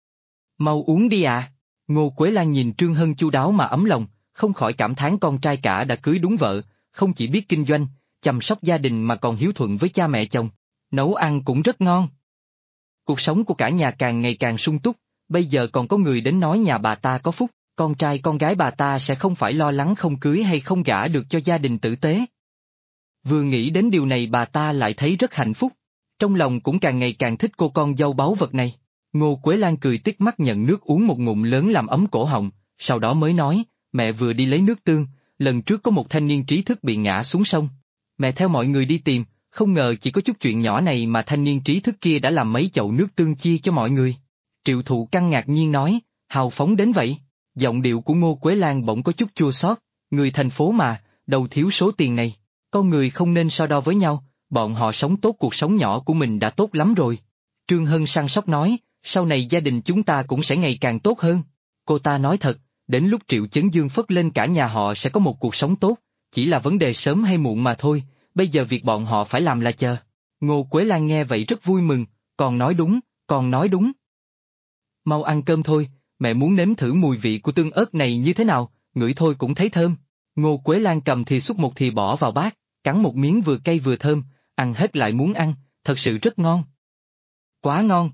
Mau uống đi à. Ngô Quế Lan nhìn Trương Hân chu đáo mà ấm lòng, không khỏi cảm thán con trai cả đã cưới đúng vợ, không chỉ biết kinh doanh, chăm sóc gia đình mà còn hiếu thuận với cha mẹ chồng, nấu ăn cũng rất ngon. Cuộc sống của cả nhà càng ngày càng sung túc, bây giờ còn có người đến nói nhà bà ta có phúc, con trai con gái bà ta sẽ không phải lo lắng không cưới hay không gả được cho gia đình tử tế. Vừa nghĩ đến điều này bà ta lại thấy rất hạnh phúc, trong lòng cũng càng ngày càng thích cô con dâu báu vật này. Ngô Quế Lan cười tít mắt nhận nước uống một ngụm lớn làm ấm cổ họng, sau đó mới nói, mẹ vừa đi lấy nước tương, lần trước có một thanh niên trí thức bị ngã xuống sông. Mẹ theo mọi người đi tìm, không ngờ chỉ có chút chuyện nhỏ này mà thanh niên trí thức kia đã làm mấy chậu nước tương chia cho mọi người. Triệu Thụ Căn ngạc nhiên nói, hào phóng đến vậy. Giọng điệu của Ngô Quế Lan bỗng có chút chua xót, người thành phố mà, đâu thiếu số tiền này. Con người không nên so đo với nhau, bọn họ sống tốt cuộc sống nhỏ của mình đã tốt lắm rồi. Trương Hân săn sóc nói, sau này gia đình chúng ta cũng sẽ ngày càng tốt hơn. Cô ta nói thật, đến lúc Triệu Chấn Dương phất lên cả nhà họ sẽ có một cuộc sống tốt, chỉ là vấn đề sớm hay muộn mà thôi, bây giờ việc bọn họ phải làm là chờ. Ngô Quế Lan nghe vậy rất vui mừng, còn nói đúng, còn nói đúng. Mau ăn cơm thôi, mẹ muốn nếm thử mùi vị của tương ớt này như thế nào, ngửi thôi cũng thấy thơm. Ngô Quế Lan cầm thìa xúc một thìa bỏ vào bát, cắn một miếng vừa cay vừa thơm, ăn hết lại muốn ăn, thật sự rất ngon. Quá ngon.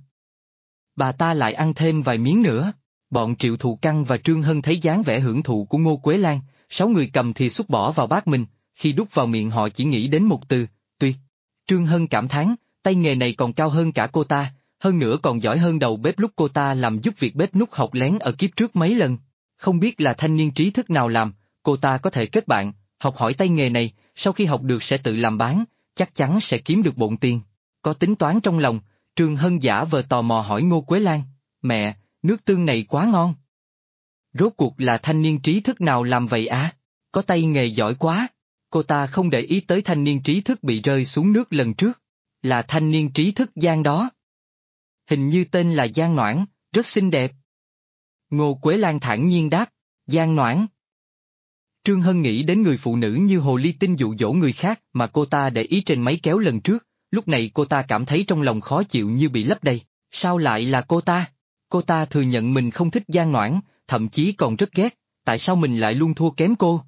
Bà ta lại ăn thêm vài miếng nữa. Bọn Triệu Thụ Căn và Trương Hân thấy dáng vẻ hưởng thụ của Ngô Quế Lan, 6 người cầm thìa xúc bỏ vào bát mình, khi đút vào miệng họ chỉ nghĩ đến một từ, tuyệt. Trương Hân cảm thán, tay nghề này còn cao hơn cả cô ta, hơn nữa còn giỏi hơn đầu bếp lúc cô ta làm giúp việc bếp núc học lén ở kiếp trước mấy lần. Không biết là thanh niên trí thức nào làm, cô ta có thể kết bạn, học hỏi tay nghề này, sau khi học được sẽ tự làm bán, chắc chắn sẽ kiếm được bộn tiền. Có tính toán trong lòng, Trương Hân giả vờ tò mò hỏi Ngô Quế Lan, mẹ, nước tương này quá ngon. Rốt cuộc là thanh niên trí thức nào làm vậy à? Có tay nghề giỏi quá. Cô ta không để ý tới thanh niên trí thức bị rơi xuống nước lần trước. Là thanh niên trí thức Giang đó. Hình như tên là Giang Noãn, rất xinh đẹp. Ngô Quế Lan thản nhiên đáp, Giang Noãn. Trương Hân nghĩ đến người phụ nữ như hồ ly tinh dụ dỗ người khác mà cô ta để ý trên máy kéo lần trước, lúc này cô ta cảm thấy trong lòng khó chịu như bị lấp đầy. Sao lại là cô ta? Cô ta thừa nhận mình không thích Giang Noãn, thậm chí còn rất ghét, tại sao mình lại luôn thua kém cô?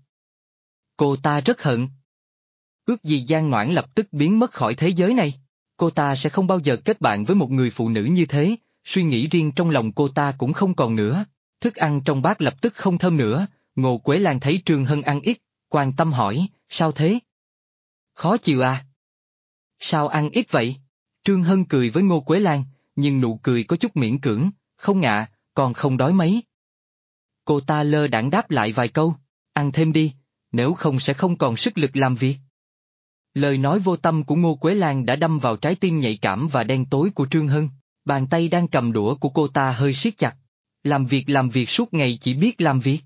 Cô ta rất hận. Ước gì Giang Noãn lập tức biến mất khỏi thế giới này. Cô ta sẽ không bao giờ kết bạn với một người phụ nữ như thế, suy nghĩ riêng trong lòng cô ta cũng không còn nữa. Thức ăn trong bát lập tức không thơm nữa, Ngô Quế Lan thấy Trương Hân ăn ít, quan tâm hỏi, sao thế? Khó chịu à? Sao ăn ít vậy? Trương Hân cười với Ngô Quế Lan, nhưng nụ cười có chút miễn cưỡng, không ạ, còn không đói mấy. Cô ta lơ đãng đáp lại vài câu, ăn thêm đi, nếu không sẽ không còn sức lực làm việc. Lời nói vô tâm của Ngô Quế Lan đã đâm vào trái tim nhạy cảm và đen tối của Trương Hân, bàn tay đang cầm đũa của cô ta hơi siết chặt. Làm việc suốt ngày chỉ biết làm việc.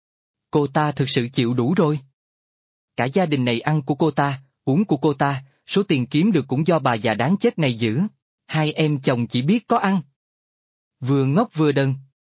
Cô ta thực sự chịu đủ rồi. Cả gia đình này ăn của cô ta, uống của cô ta, số tiền kiếm được cũng do bà già đáng chết này giữ. Hai em chồng chỉ biết có ăn. Vừa ngốc vừa đần.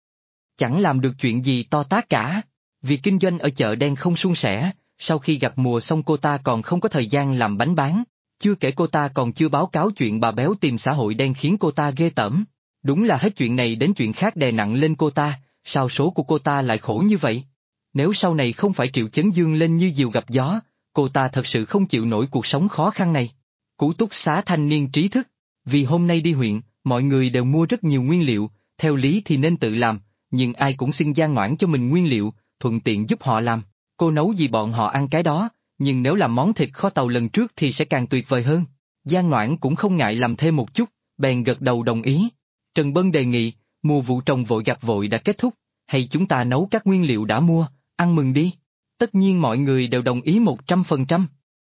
Chẳng làm được chuyện gì to tát cả. Việc kinh doanh ở chợ đen không suôn sẻ, sau khi gặt mùa xong cô ta còn không có thời gian làm bánh bán. Chưa kể cô ta còn chưa báo cáo chuyện bà béo tìm xã hội đen khiến cô ta ghê tởm. Đúng là hết chuyện này đến chuyện khác đè nặng lên cô ta, sao số của cô ta lại khổ như vậy? Nếu sau này không phải Triệu Chấn Dương lên như diều gặp gió, cô ta thật sự không chịu nổi cuộc sống khó khăn này. Cú túc xá thanh niên trí thức, vì hôm nay đi huyện, mọi người đều mua rất nhiều nguyên liệu, theo lý thì nên tự làm, nhưng ai cũng xin Giang Noãn cho mình nguyên liệu, thuận tiện giúp họ làm. Cô nấu gì bọn họ ăn cái đó, nhưng nếu làm món thịt kho tàu lần trước thì sẽ càng tuyệt vời hơn. Giang Noãn cũng không ngại làm thêm một chút, bèn gật đầu đồng ý. Trần Bân đề nghị, mùa vụ trồng vội gặt vội đã kết thúc, hay chúng ta nấu các nguyên liệu đã mua, ăn mừng đi. Tất nhiên mọi người đều đồng ý 100%.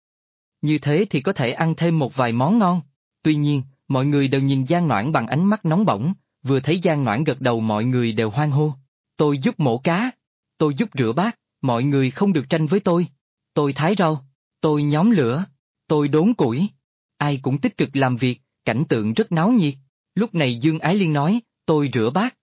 Như thế thì có thể ăn thêm một vài món ngon. Tuy nhiên, mọi người đều nhìn Giang Noãn bằng ánh mắt nóng bỏng, vừa thấy Giang Noãn gật đầu mọi người đều hoan hô. Tôi giúp mổ cá, tôi giúp rửa bát, mọi người không được tranh với tôi thái rau, tôi nhóm lửa, tôi đốn củi. Ai cũng tích cực làm việc, cảnh tượng rất náo nhiệt. Lúc này Dương Ái Liên nói, tôi rửa bát.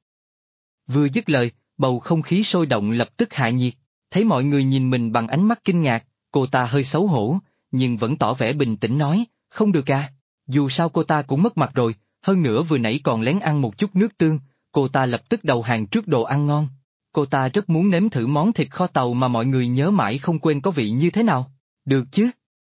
Vừa dứt lời, bầu không khí sôi động lập tức hạ nhiệt, thấy mọi người nhìn mình bằng ánh mắt kinh ngạc, cô ta hơi xấu hổ, nhưng vẫn tỏ vẻ bình tĩnh nói, không được à, dù sao cô ta cũng mất mặt rồi, hơn nữa vừa nãy còn lén ăn một chút nước tương, cô ta lập tức đầu hàng trước đồ ăn ngon. Cô ta rất muốn nếm thử món thịt kho tàu mà mọi người nhớ mãi không quên có vị như thế nào. Được chứ?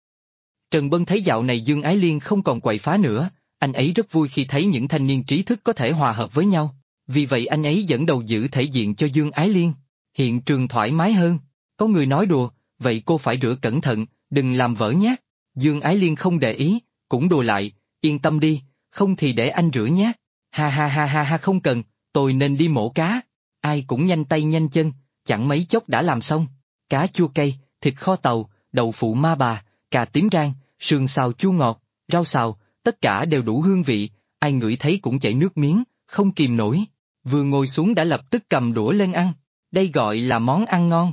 Trần Bân thấy dạo này Dương Ái Liên không còn quậy phá nữa, anh ấy rất vui khi thấy những thanh niên trí thức có thể hòa hợp với nhau. Vì vậy anh ấy dẫn đầu giữ thể diện cho Dương Ái Liên. Hiện trường thoải mái hơn. Có người nói đùa, vậy cô phải rửa cẩn thận, đừng làm vỡ nhát. Dương Ái Liên không để ý, cũng đùa lại, yên tâm đi, không thì để anh rửa nhát. Ha ha ha ha ha không cần, tôi nên đi mổ cá. Ai cũng nhanh tay nhanh chân, chẳng mấy chốc đã làm xong. Cá chua cay, thịt kho tàu, đậu phụ ma bà, cà tím rang, sườn xào chua ngọt, rau xào, tất cả đều đủ hương vị, ai ngửi thấy cũng chảy nước miếng, không kìm nổi. Vừa ngồi xuống đã lập tức cầm đũa lên ăn, đây gọi là món ăn ngon.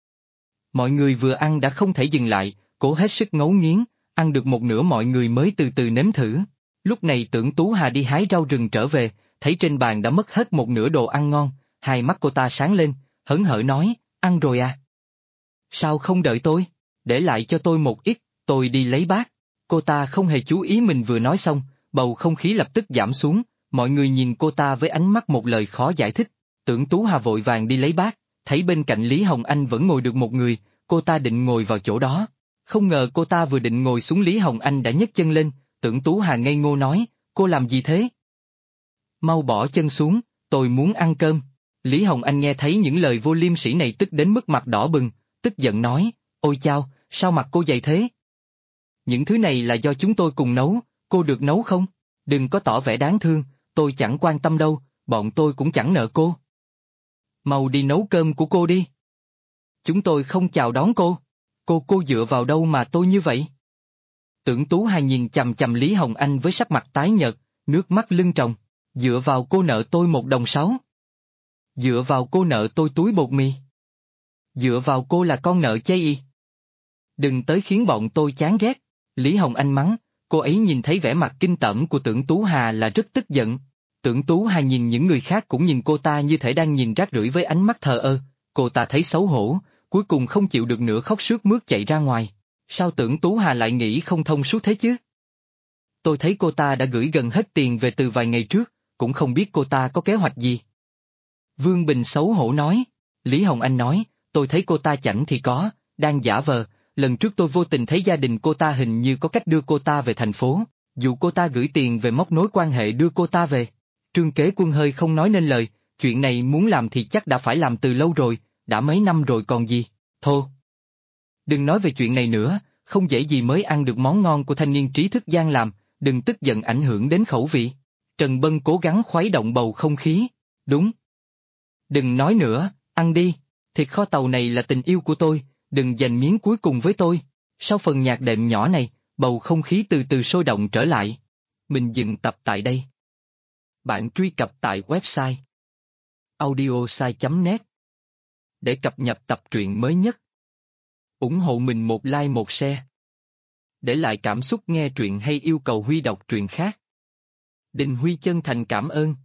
Mọi người vừa ăn đã không thể dừng lại, cố hết sức ngấu nghiến, ăn được một nửa mọi người mới từ từ nếm thử. Lúc này Tưởng Tú Hà đi hái rau rừng trở về, thấy trên bàn đã mất hết một nửa đồ ăn ngon, hai mắt cô ta sáng lên, hớn hở nói, ăn rồi à? Sao không đợi tôi? Để lại cho tôi một ít, tôi đi lấy bát. Cô ta không hề chú ý mình vừa nói xong, bầu không khí lập tức giảm xuống, mọi người nhìn cô ta với ánh mắt một lời khó giải thích. Tưởng Tú Hà vội vàng đi lấy bát, thấy bên cạnh Lý Hồng Anh vẫn ngồi được một người, cô ta định ngồi vào chỗ đó. Không ngờ cô ta vừa định ngồi xuống Lý Hồng Anh đã nhấc chân lên, Tưởng Tú Hà ngây ngô nói, cô làm gì thế? Mau bỏ chân xuống, tôi muốn ăn cơm. Lý Hồng Anh nghe thấy những lời vô liêm sỉ này tức đến mức mặt đỏ bừng, tức giận nói, ôi chao, sao mặt cô dày thế? Những thứ này là do chúng tôi cùng nấu, cô được nấu không? Đừng có tỏ vẻ đáng thương, tôi chẳng quan tâm đâu, bọn tôi cũng chẳng nợ cô. Mau đi nấu cơm của cô đi. Chúng tôi không chào đón cô. Cô dựa vào đâu mà tôi như vậy? Tưởng Tú Hà nhìn chằm chằm Lý Hồng Anh với sắc mặt tái nhợt, nước mắt lưng tròng. Dựa vào cô nợ tôi 1 đồng 6. Dựa vào cô nợ tôi túi bột mì. Dựa vào cô là con nợ chay y. Đừng tới khiến bọn tôi chán ghét. Lý Hồng Anh mắng, cô ấy nhìn thấy vẻ mặt kinh tởm của Tưởng Tú Hà là rất tức giận. Tưởng Tú Hà nhìn những người khác cũng nhìn cô ta như thể đang nhìn rác rưởi với ánh mắt thờ ơ. Cô ta thấy xấu hổ, cuối cùng không chịu được nữa khóc sướt mướt chạy ra ngoài. Sao Tưởng Tú Hà lại nghĩ không thông suốt thế chứ? Tôi thấy cô ta đã gửi gần hết tiền về từ vài ngày trước, cũng không biết cô ta có kế hoạch gì. Vương Bình xấu hổ nói. Lý Hồng Anh nói, tôi thấy cô ta chảnh thì có, đang giả vờ, lần trước tôi vô tình thấy gia đình cô ta hình như có cách đưa cô ta về thành phố, dù cô ta gửi tiền về móc nối quan hệ đưa cô ta về. Trương Kế Quân hơi không nói nên lời, chuyện này muốn làm thì chắc đã phải làm từ lâu rồi, đã mấy năm rồi còn gì, thô. Đừng nói về chuyện này nữa, không dễ gì mới ăn được món ngon của thanh niên trí thức Giang làm, đừng tức giận ảnh hưởng đến khẩu vị. Trần Bân cố gắng khuấy động bầu không khí, đúng. Đừng nói nữa, ăn đi, thịt kho tàu này là tình yêu của tôi, đừng giành miếng cuối cùng với tôi. Sau phần nhạc đệm nhỏ này, bầu không khí từ từ sôi động trở lại. Mình dừng tập tại đây. Bạn truy cập tại website audiosai.net để cập nhật tập truyện mới nhất. Ủng hộ mình một like một share. Để lại cảm xúc nghe truyện hay yêu cầu Huy đọc truyện khác. Đình Huy chân thành cảm ơn.